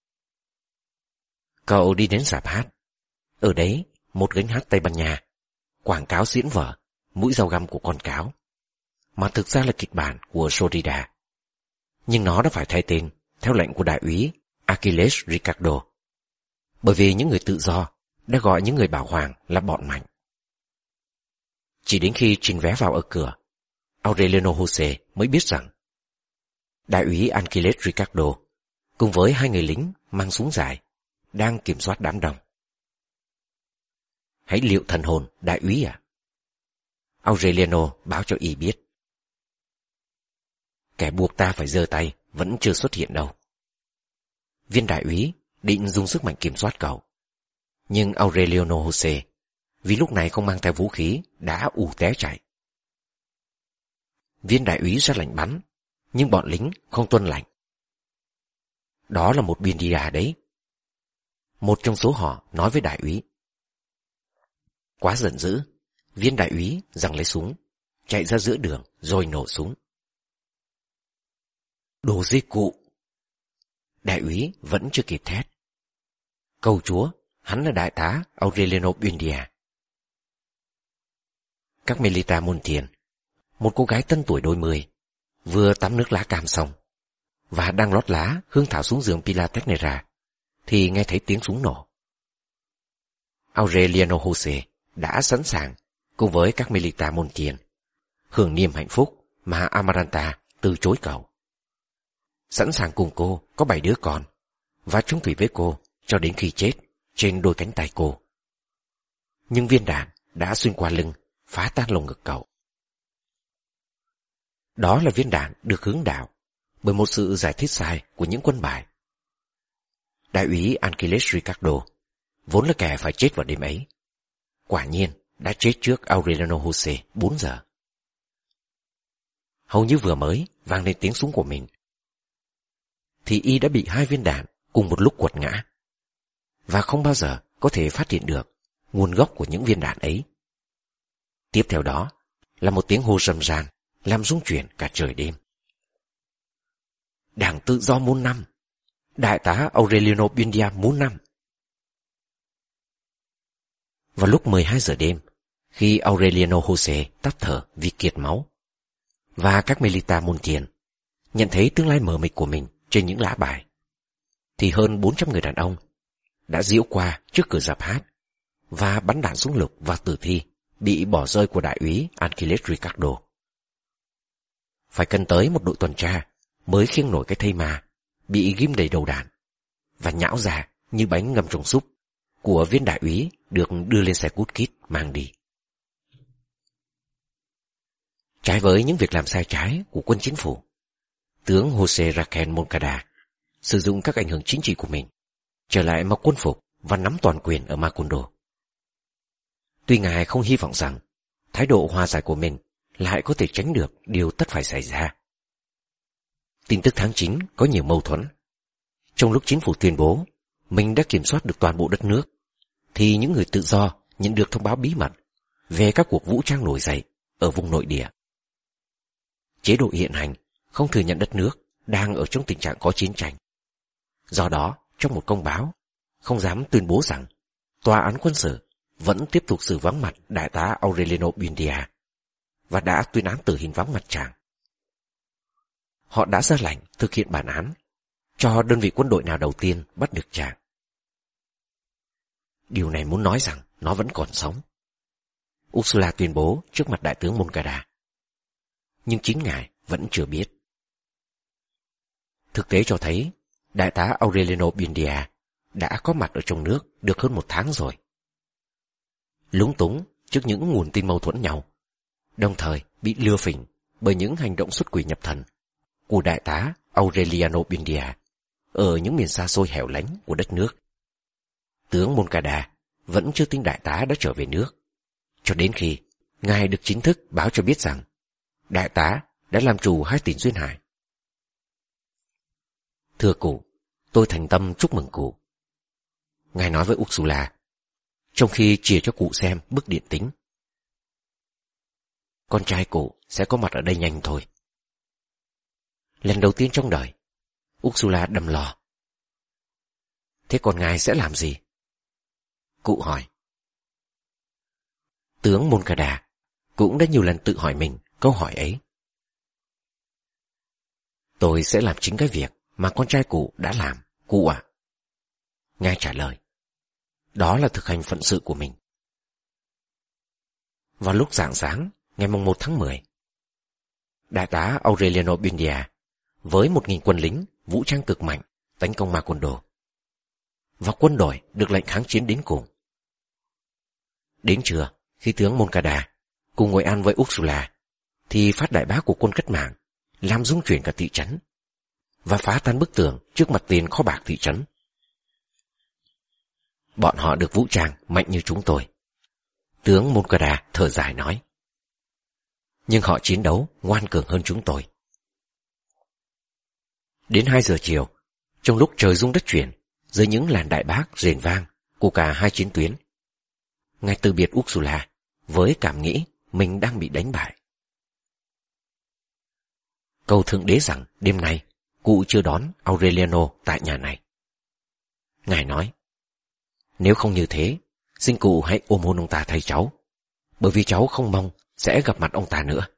Cậu đi đến rạp hát. Ở đấy, một gánh hát Tây Ban Nha quảng cáo diễn vở Mũi dao găm của con cáo, mà thực ra là kịch bản của Florida. Nhưng nó đã phải thay tên theo lệnh của đại úy Achilles Ricardo, bởi vì những người tự do đã gọi những người bảo hoàng là bọn mạnh. Chỉ đến khi trình vé vào ở cửa, Aureliano Jose mới biết rằng đại úy Achilles Ricardo cùng với 2 người lính mang súng dài đang kiểm soát đám đông. Hãy liệu thần hồn, đại úy ạ. Aureliano báo cho y biết. Kẻ buộc ta phải giơ tay vẫn chưa xuất hiện đâu. Viên đại úy định dùng sức mạnh kiểm soát cậu, nhưng Aureliano Jose vì lúc này không mang theo vũ khí đã ù té chạy. Viên đại úy ra lệnh bắn, nhưng bọn lính không tuân lệnh. Đó là một biên đi đấy. Một trong số họ nói với đại úy. Quá giận dữ, viên đại úy giằng lấy súng, chạy ra giữa đường rồi nổ súng. Đồ dê cụ! Đại úy vẫn chưa kịp thét. Cầu chúa, hắn là đại tá Aureliano Buendia. Carmelita Montiel, một cô gái tân tuổi đôi 10, vừa tắm nước lá cam xong và đang lót lá hương thảo xuống giường Pilar Teixeira thì nghe thấy tiếng súng nổ. Aureliano Jose đã sẵn sàng cùng với Carmelita Montiel hưởng niềm hạnh phúc mà Amaranta từ chối cậu. Sẵn sàng cùng cô có 7 đứa con và chung thủy với cô cho đến khi chết trên đôi cánh tay cô. Nhưng viên đạn đã xuyên qua lưng, phá tan lồng ngực cậu. Đó là viên đạn được hướng đạo bởi một sự giải thích sai của những quân bài. Đại úy Achilles Ricardo vốn là kẻ phải chết vào đêm ấy. Quả nhiên đã chết trước Aureliano Jose 4 giờ. Hầu như vừa mới vang lên tiếng súng của mình, thì y đã bị 2 viên đạn cùng một lúc quật ngã, và không bao giờ có thể phát hiện được nguồn gốc của những viên đạn ấy. Tiếp theo đó là một tiếng hô rầm ran làm rung chuyển cả trời đêm. Đảng Tự do muôn năm, đại tá Aureliano Buendia muôn năm. Vào lúc 12 giờ đêm, khi Aureliano Jose tắt thở vì kiệt máu, và các Melita môn tiền nhận thấy tương lai mờ mịt của mình trên những lá bài, thì hơn 400 người đàn ông đã giễu qua trước cửa rạp hát và bắn đạn súng lục vào tử thi bị bỏ rơi của đại úy Angeles Ricardo. Phải cần tới một đội tuần tra mới khiêng nổi cái thây ma bị ghim đầy đầu đạn và nhão ra như bánh ngâm trong súp của viên đại úy được đưa lên xe cút kít mang đi. Trái với những việc làm sai trái của quân chính phủ, tướng Jose Raquel Moncada sử dụng các ảnh hưởng chính trị của mình trở lại mặc quân phục và nắm toàn quyền ở Macondo. Tuy ngài không hy vọng rằng thái độ hòa giải của mình lại có thể tránh được điều tất phải xảy ra. Tin tức tháng 9 có nhiều mâu thuẫn. Trong lúc chính phủ tuyên bố mình đã kiểm soát được toàn bộ đất nước, thì những người tự do nhận được thông báo bí mật về các cuộc vũ trang nổi dậy ở vùng nội địa. Chế độ hiện hành không thừa nhận đất nước đang ở trong tình trạng có chiến tranh. Do đó, trong một công báo, không dám tuyên bố rằng tòa án quân sự vẫn tiếp tục xử vắng mặt đại tá Aureliano Buendia và đã tuyên án tử hình vắng mặt chàng. Họ đã ra lệnh thực hiện bản án cho đơn vị quân đội nào đầu tiên bắt được chàng. Điều này muốn nói rằng nó vẫn còn sống, Ursula tuyên bố trước mặt đại tướng Moncada. Nhưng chính ngài vẫn chưa biết. Thực tế cho thấy đại tá Aureliano Buendia đã có mặt ở trong nước được hơn 1 tháng rồi. Lúng túng trước những nguồn tin mâu thuẫn nhau, đồng thời bị lừa phỉnh bởi những hành động xuất quỷ nhập thần của đại tá Aureliano Buendia ở những miền xa xôi hẻo lánh của đất nước. Tướng Moncada vẫn chưa tin đại tá đã trở về nước, cho đến khi ngài được chính thức báo cho biết rằng đại tá đã làm chủ 2 tỉnh duyên hải. Thưa cụ, tôi thành tâm chúc mừng cụ, ngài nói với Ursula, trong khi chìa cho cụ xem bức điện tính. Con trai cụ sẽ có mặt ở đây nhanh thôi. Lần đầu tiên trong đời, Ursula đầm lò. Thế còn ngài sẽ làm gì? Cụ hỏi. Tướng Moncada cũng đã nhiều lần tự hỏi mình câu hỏi ấy. Tôi sẽ làm chính cái việc mà con trai cụ đã làm, cụ ạ. Ngài trả lời. Đó là thực hành phận sự của mình. Vào lúc rạng sáng ngày 1 tháng 10, đại tá Aureliano Buendia với 1.000 quân lính vũ trang cực mạnh tấn công Macondo, và quân đội được lệnh kháng chiến đến cùng. Đến trưa, khi tướng Moncada cùng ngồi ăn với Ursula, thì phát đại bác của quân cách mạng làm rung chuyển cả thị trấn và phá tan bức tường trước mặt tiền kho bạc thị trấn. Bọn họ được vũ trang mạnh như chúng tôi, tướng Moncada thở dài nói. Nhưng họ chiến đấu ngoan cường hơn chúng tôi. Đến 2 giờ chiều, trong lúc trời rung đất chuyển dưới những làn đại bác rền vang của cả 2 chiến tuyến, ngài từ biệt Ursula với cảm nghĩ mình đang bị đánh bại. Cầu Thượng Đế rằng đêm nay cụ chưa đón Aureliano tại nhà này. Ngài nói, nếu không như thế, xin cụ hãy ôm hôn ông ta thay cháu, bởi vì cháu không mong sẽ gặp mặt ông ta nữa.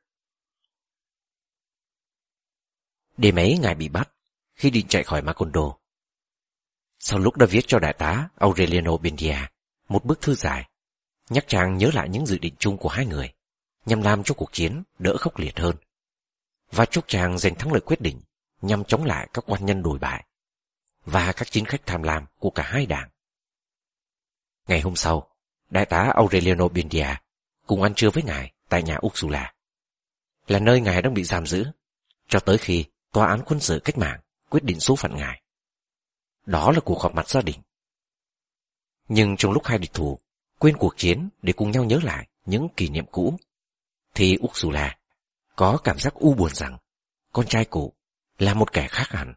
Đêm ấy ngài bị bắt khi định chạy khỏi Macondo. Sau lúc đã viết cho đại tá Aureliano Buendia một bức thư dài, nhắc chàng nhớ lại những dự định chung của 2 người nhằm làm cho cuộc chiến đỡ khốc liệt hơn, và chúc chàng giành thắng lợi quyết định nhằm chống lại các quan nhân đồi bại và các chính khách tham lam của cả 2 đảng. Ngày hôm sau, đại tá Aureliano Buendia cùng ăn trưa với ngài tại nhà Ursula, là nơi ngài đang bị giam giữ cho tới khi tòa án quân sự cách mạng quyết định số phận ngài. Đó là cuộc họp mặt gia đình. Nhưng trong lúc 2 địch thủ quên cuộc chiến để cùng nhau nhớ lại những kỷ niệm cũ, thì Ursula có cảm giác u buồn rằng con trai cụ là một kẻ khác hẳn.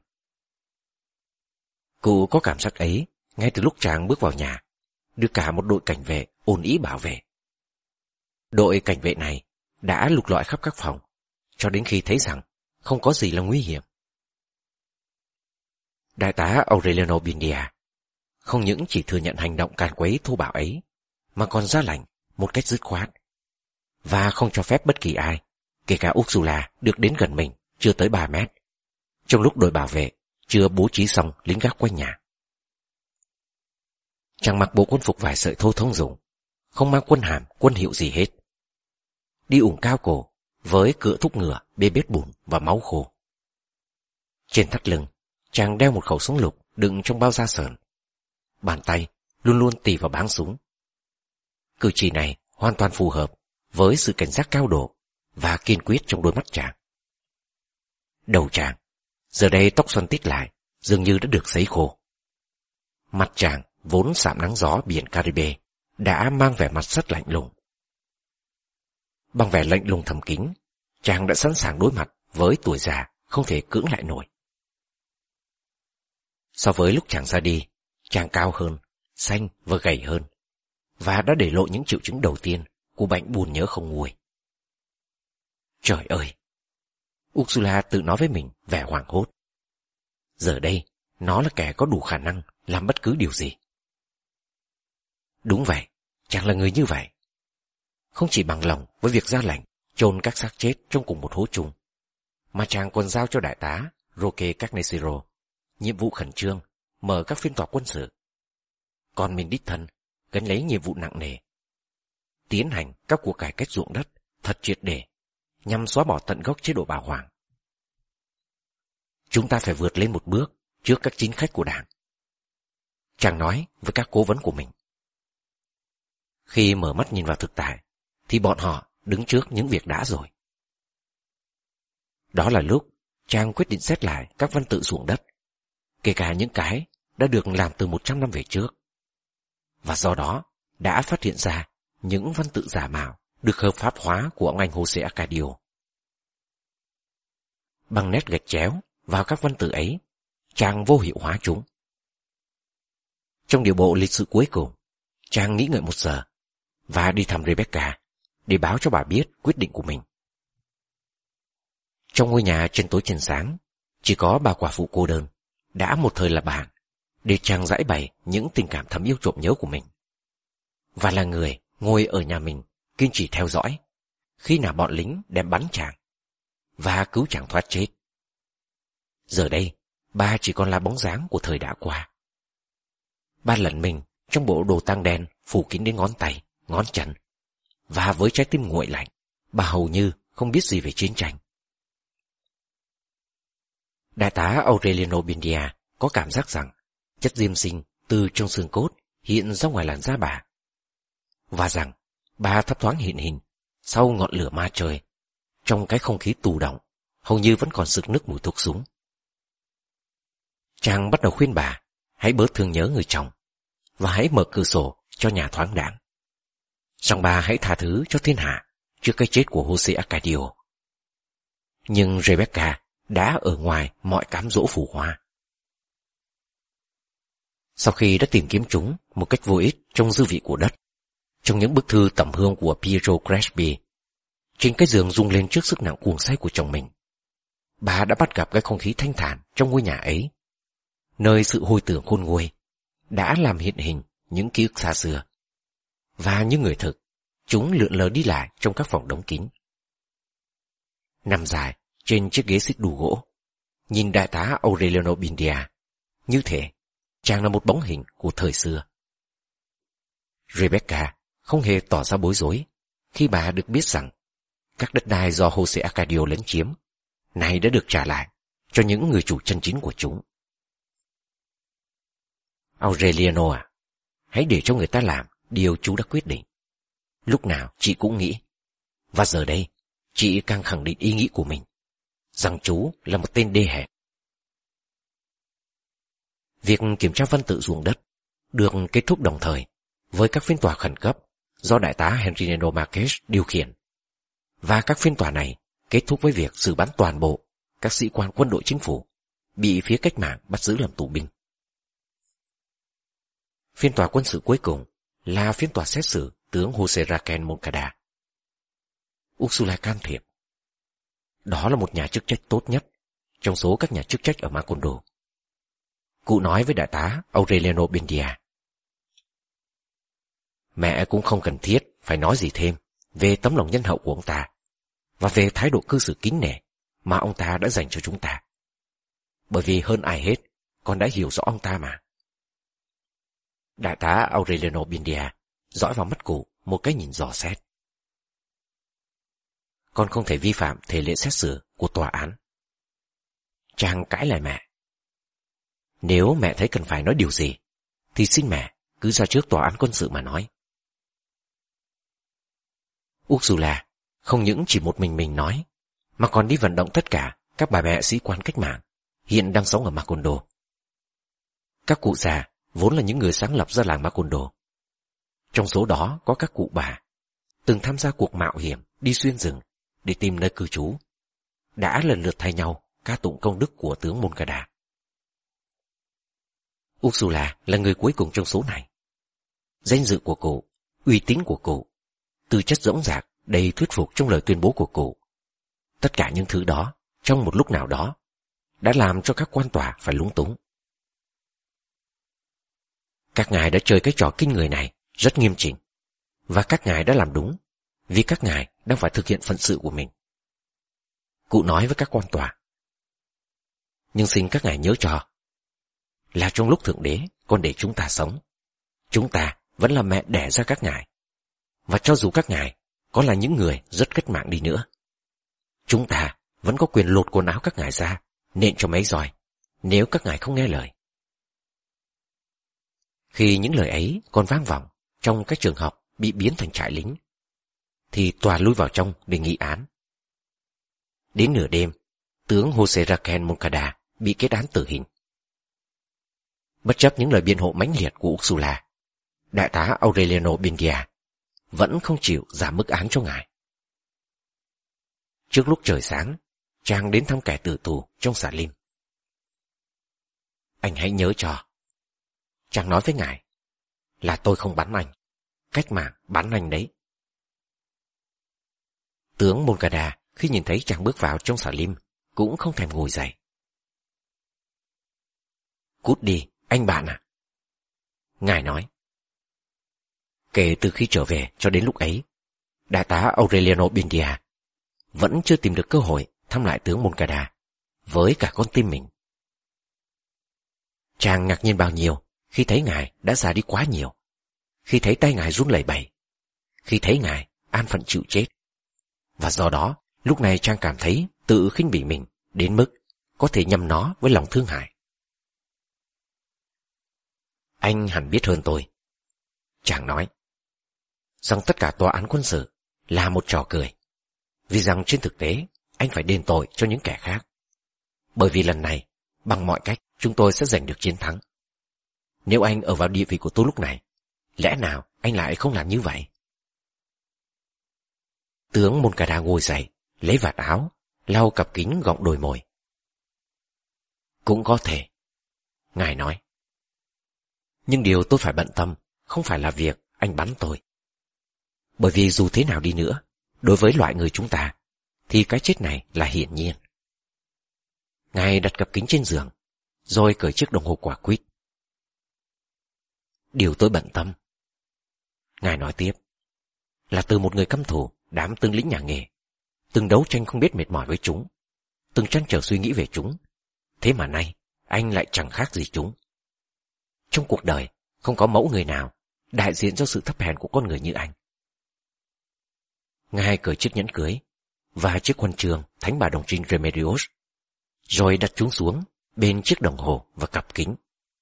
Cụ có cảm giác ấy ngay từ lúc chàng bước vào nhà, được cả một đội cảnh vệ ồn ĩ bảo vệ. Đội cảnh vệ này đã lục lọi khắp các phòng, cho đến khi thấy rằng không có gì là nguy hiểm. Đại tá Aureliano Buendia không những chỉ thừa nhận hành động càn quấy thô bạo ấy, mà còn ra lệnh một cách dứt khoát, và không cho phép bất kỳ ai, kể cả Ursula, được đến gần mình chưa tới 3 mét, trong lúc đội bảo vệ chưa bố trí xong lính gác quanh nhà. Chàng mặc bộ quân phục vải sợi thô thông dụng, không mang quân hàm, quân hiệu gì hết. Đi ủng cao cổ, với cựa thúc ngựa bê bết bùn và máu khô. Trên thắt lưng, chàng đeo một khẩu súng lục đựng trong bao da sờn. Bàn tay luôn luôn tì vào báng súng. Cử chỉ này hoàn toàn phù hợp với sự cảnh giác cao độ và kiên quyết trong đôi mắt chàng. Đầu chàng, giờ đây tóc xoăn tít lại, dường như đã được sấy khô. Mặt chàng vốn sạm nắng gió biển Caribe đã mang vẻ mặt rất lạnh lùng. Bằng vẻ lạnh lùng thầm kín, chàng đã sẵn sàng đối mặt với tuổi già không thể cưỡng lại nổi. So với lúc chàng ra đi, chàng cao hơn, xanh và gầy hơn, và đã để lộ những triệu chứng đầu tiên của bệnh buồn nhớ không nguôi. Trời ơi! Ursula tự nói với mình vẻ hoảng hốt. Giờ đây, nó là kẻ có đủ khả năng làm bất cứ điều gì. Đúng vậy, chàng là người như vậy. Không chỉ bằng lòng với việc ra lệnh chôn các xác chết trong cùng một hố chung, mà chàng còn giao cho đại tá Roque Carnesero nhiệm vụ khẩn trương mở các phiên tòa quân sự. Còn mình đích thân gánh lấy nhiệm vụ nặng nề, tiến hành các cuộc cải cách ruộng đất thật triệt để nhằm xóa bỏ tận gốc chế độ bảo hoàng. Chúng ta phải vượt lên một bước trước các chính khách của đảng, chàng nói với các cố vấn của mình. Khi mở mắt nhìn vào thực tại, thì bọn họ đứng trước những việc đã rồi. Đó là lúc chàng quyết định xét lại các văn tự ruộng đất, kể cả những cái đã được làm từ 100 năm về trước, và do đó đã phát hiện ra những văn tự giả mạo được hợp pháp hóa của ông anh Jose Arcadio. Bằng nét gạch chéo vào các văn tự ấy, chàng vô hiệu hóa chúng. Trong điều bộ lịch sự cuối cùng, chàng nghĩ ngợi 1 giờ và đi thăm Rebecca để báo cho bà biết quyết định của mình. Trong ngôi nhà trên tối trên sáng, chỉ có bà quả phụ cô đơn, đã một thời là bạn, để chàng giải bày những tình cảm thầm yêu trộm nhớ của mình, và là người ngồi ở nhà mình kiên trì theo dõi khi nào bọn lính đem bắn chàng và cứu chàng thoát chết. Giờ đây, bà chỉ còn là bóng dáng của thời đã qua. Bà lẩn mình trong bộ đồ tang đen phủ kín đến ngón tay, ngón chân, và với trái tim nguội lạnh, bà hầu như không biết gì về chiến tranh. Đại tá Aureliano Buendia có cảm giác rằng chất diêm sinh từ trong xương cốt hiện ra ngoài làn da bà, và rằng bà thấp thoáng hiện hình sau ngọn lửa ma trời, trong cái không khí tù đọng hầu như vẫn còn sực nức mùi thuốc súng. Chàng bắt đầu khuyên bà hãy bớt thương nhớ người chồng và hãy mở cửa sổ cho nhà thoáng đãng. Rằng bà hãy tha thứ cho thiên hạ trước cái chết của Jose Arcadio. Nhưng Rebecca đã ở ngoài mọi cám dỗ phù hoa. Sau khi đã tìm kiếm chúng một cách vô ích trong dư vị của đất, trong những bức thư tẩm hương của Pietro Crespi, trên cái giường rung lên trước sức nặng cuồng say của chồng mình, bà đã bắt gặp cái không khí thanh thản trong ngôi nhà ấy, nơi sự hồi tưởng khôn nguôi đã làm hiện hình những ký ức xa xưa, và như người thực, chúng lượn lờ đi lại trong các phòng đóng kín. Nằm dài trên chiếc ghế xích đu gỗ, nhìn đại tá Aureliano Buendia, như thể chàng là một bóng hình của thời xưa. Rebecca không hề tỏ ra bối rối khi bà được biết rằng các đất đai do Jose Arcadio lấn chiếm nay đã được trả lại cho những người chủ chân chính của chúng. Aureliano à, hãy để cho người ta làm điều chú đã quyết định. Lúc nào chị cũng nghĩ, và giờ đây chị càng khẳng định ý nghĩ của mình, rằng chú là một tên đê hèn. Việc kiểm tra văn tự ruộng đất được kết thúc đồng thời với các phiên tòa khẩn cấp do đại tá Henrique Marques điều khiển. Và các phiên tòa này kết thúc với việc xử bắn toàn bộ các sĩ quan quân đội chính phủ bị phía cách mạng bắt giữ làm tù binh. Phiên tòa quân sự cuối cùng là phiên tòa xét xử tướng José Raquel Moncada. Ursula can thiệp. Đó là một nhà chức trách tốt nhất trong số các nhà chức trách ở Macondo. Cụ nói với đại tá Aureliano Buendia: mẹ cũng không cần thiết phải nói gì thêm về tấm lòng nhân hậu của ông ta và về thái độ cư xử kính nể mà ông ta đã dành cho chúng ta. Bởi vì hơn ai hết, con đã hiểu rõ ông ta mà. Đại tá Aureliano Buendia dõi vào mắt cụ một cái nhìn dò xét. Con không thể vi phạm thể lệ xét xử của tòa án. Chàng cãi lại mẹ. Nếu mẹ thấy cần phải nói điều gì, thì xin mẹ cứ ra trước tòa án quân sự mà nói. Ursula không những chỉ một mình nói, mà còn đi vận động tất cả các bà mẹ sĩ quan cách mạng hiện đang sống ở Macondo. Các cụ già vốn là những người sáng lập ra làng Macondo. Trong số đó có các cụ bà từng tham gia cuộc mạo hiểm đi xuyên rừng để tìm nơi cư trú, đã lần lượt thay nhau ca tụng công đức của tướng Moncada. Ursula là người cuối cùng trong số này. Danh dự của cụ, uy tín của cụ, tư chất dõng dạc đầy thuyết phục trong lời tuyên bố của cụ, tất cả những thứ đó trong một lúc nào đó đã làm cho các quan tòa phải lúng túng. Các ngài đã chơi cái trò kinh người này rất nghiêm chỉnh, và các ngài đã làm đúng, vì các ngài đang phải thực hiện phận sự của mình. Cụ nói với các quan tòa. Nhưng xin các ngài nhớ cho, là trong lúc Thượng Đế còn để chúng ta sống, chúng ta vẫn là mẹ đẻ ra các ngài. Và cho dù các ngài có là những người rất cách mạng đi nữa, chúng ta vẫn có quyền lột quần áo các ngài ra, nện cho mấy roi, nếu các ngài không nghe lời. Khi những lời ấy còn vang vọng trong các trường học bị biến thành trại lính, thì tòa lui vào trong để nghị án. Đến nửa đêm, tướng José Raquel Moncada bị kết án tử hình. Bất chấp những lời biện hộ mãnh liệt của Ursula, đại tá Aureliano Buendia vẫn không chịu giảm mức án cho ngài. Trước lúc trời sáng, chàng đến thăm kẻ tử tù trong xà lim. Anh hãy nhớ cho, chàng nói với ngài, là tôi không bắn anh, cách mạng bắn anh đấy. Tướng Moncada khi nhìn thấy chàng bước vào trong xà lim cũng không thèm ngồi dậy. Cút đi, anh bạn ạ. Ngài nói. Kể từ khi trở về cho đến lúc ấy, đại tá Aureliano Buendia vẫn chưa tìm được cơ hội thăm lại tướng Moncada với cả con tim mình. Chàng ngạc nhiên bao nhiêu khi thấy ngài đã già đi quá nhiều, khi thấy tay ngài run lẩy bẩy, khi thấy ngài an phận chịu chết. Và do đó, lúc này chàng cảm thấy tự khinh bỉ mình đến mức có thể nhầm nó với lòng thương hại. Anh hẳn biết hơn tôi, chàng nói, rằng tất cả tòa án quân sự là một trò cười, vì rằng trên thực tế anh phải đền tội cho những kẻ khác. Bởi vì lần này, bằng mọi cách chúng tôi sẽ giành được chiến thắng. Nếu anh ở vào địa vị của tôi lúc này, lẽ nào anh lại không làm như vậy? Tướng Moncada ngồi dậy, lấy vạt áo, lau cặp kính gọng đồi mồi. Cũng có thể, ngài nói. Nhưng điều tôi phải bận tâm không phải là việc anh bắn tôi. Bởi vì dù thế nào đi nữa, đối với loại người chúng ta, thì cái chết này là hiển nhiên. Ngài đặt cặp kính trên giường, rồi cởi chiếc đồng hồ quả quýt. Điều tôi bận tâm, ngài nói tiếp, là từ một người căm thù đám tướng lĩnh nhà nghề, từng đấu tranh không biết mệt mỏi với chúng, từng trăn trở suy nghĩ về chúng, thế mà nay anh lại chẳng khác gì chúng. Trong cuộc đời không có mẫu người nào đại diện cho sự thấp hèn của con người như anh. Ngài cởi chiếc nhẫn cưới và chiếc huân chương Thánh bà đồng trinh Remedios, rồi đặt chúng xuống bên chiếc đồng hồ và cặp kính.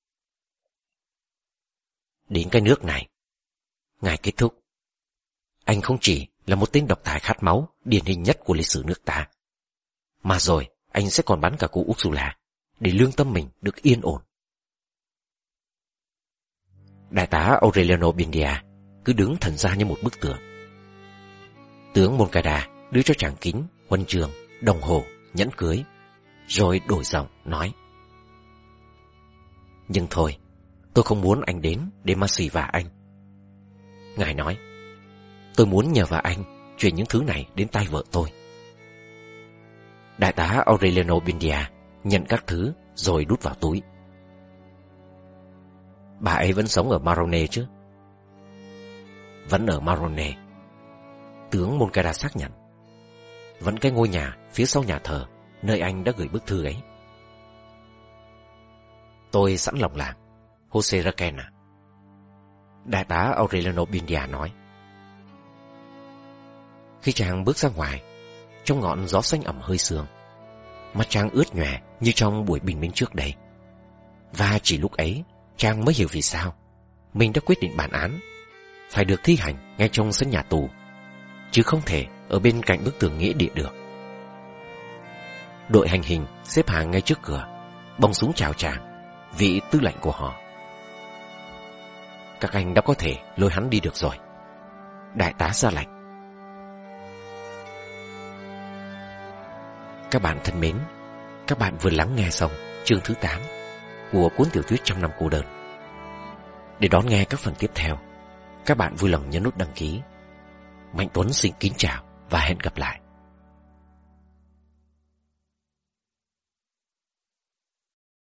Đến cái nước này, ngài kết thúc, anh không chỉ là một tên độc tài khát máu điển hình nhất của lịch sử nước ta, mà rồi anh sẽ còn bắn cả cụ Ursula để lương tâm mình được yên ổn. Đại tá Aureliano Buendia cứ đứng thần ra như một bức tượng. Tướng Moncada đưa cho chàng kính, huân chương, đồng hồ, nhẫn cưới, rồi đổi giọng nói: "Nhưng thôi, tôi không muốn anh đến để mà xỉ vả anh." Ngài nói: "Tôi muốn nhờ vào anh chuyển những thứ này đến tay vợ tôi." Đại tá Aureliano Buendia nhận các thứ rồi đút vào túi. "Bà ấy vẫn sống ở Marone chứ?" "Vẫn ở Marone," tướng Moncada xác nhận. "Vẫn cái ngôi nhà phía sau nhà thờ nơi anh đã gửi bức thư ấy." "Tôi sẵn lòng làm, Jose Requena," đại tá Aureliano Buendia nói. Khi chàng bước ra ngoài, trong ngọn gió xanh ẩm hơi sương, mặt chàng ướt nhòe như trong buổi bình minh trước đây. Và chỉ lúc ấy, chàng mới hiểu vì sao mình đã quyết định bản án phải được thi hành ngay trong sân nhà tù, chứ không thể ở bên cạnh bức tường nghĩa địa được. Đội hành hình xếp hàng ngay trước cửa, bông súng chào chàng, vị tư lệnh của họ. "Các anh đã có thể lôi hắn đi được rồi," đại tá ra lệnh. Các bạn thân mến, các bạn vừa lắng nghe xong chương thứ 8 của cuốn tiểu thuyết Trăm năm cô đơn. Để đón nghe các phần tiếp theo, các bạn vui lòng nhấn nút đăng ký. Mạnh Tuấn xin kính chào và hẹn gặp lại.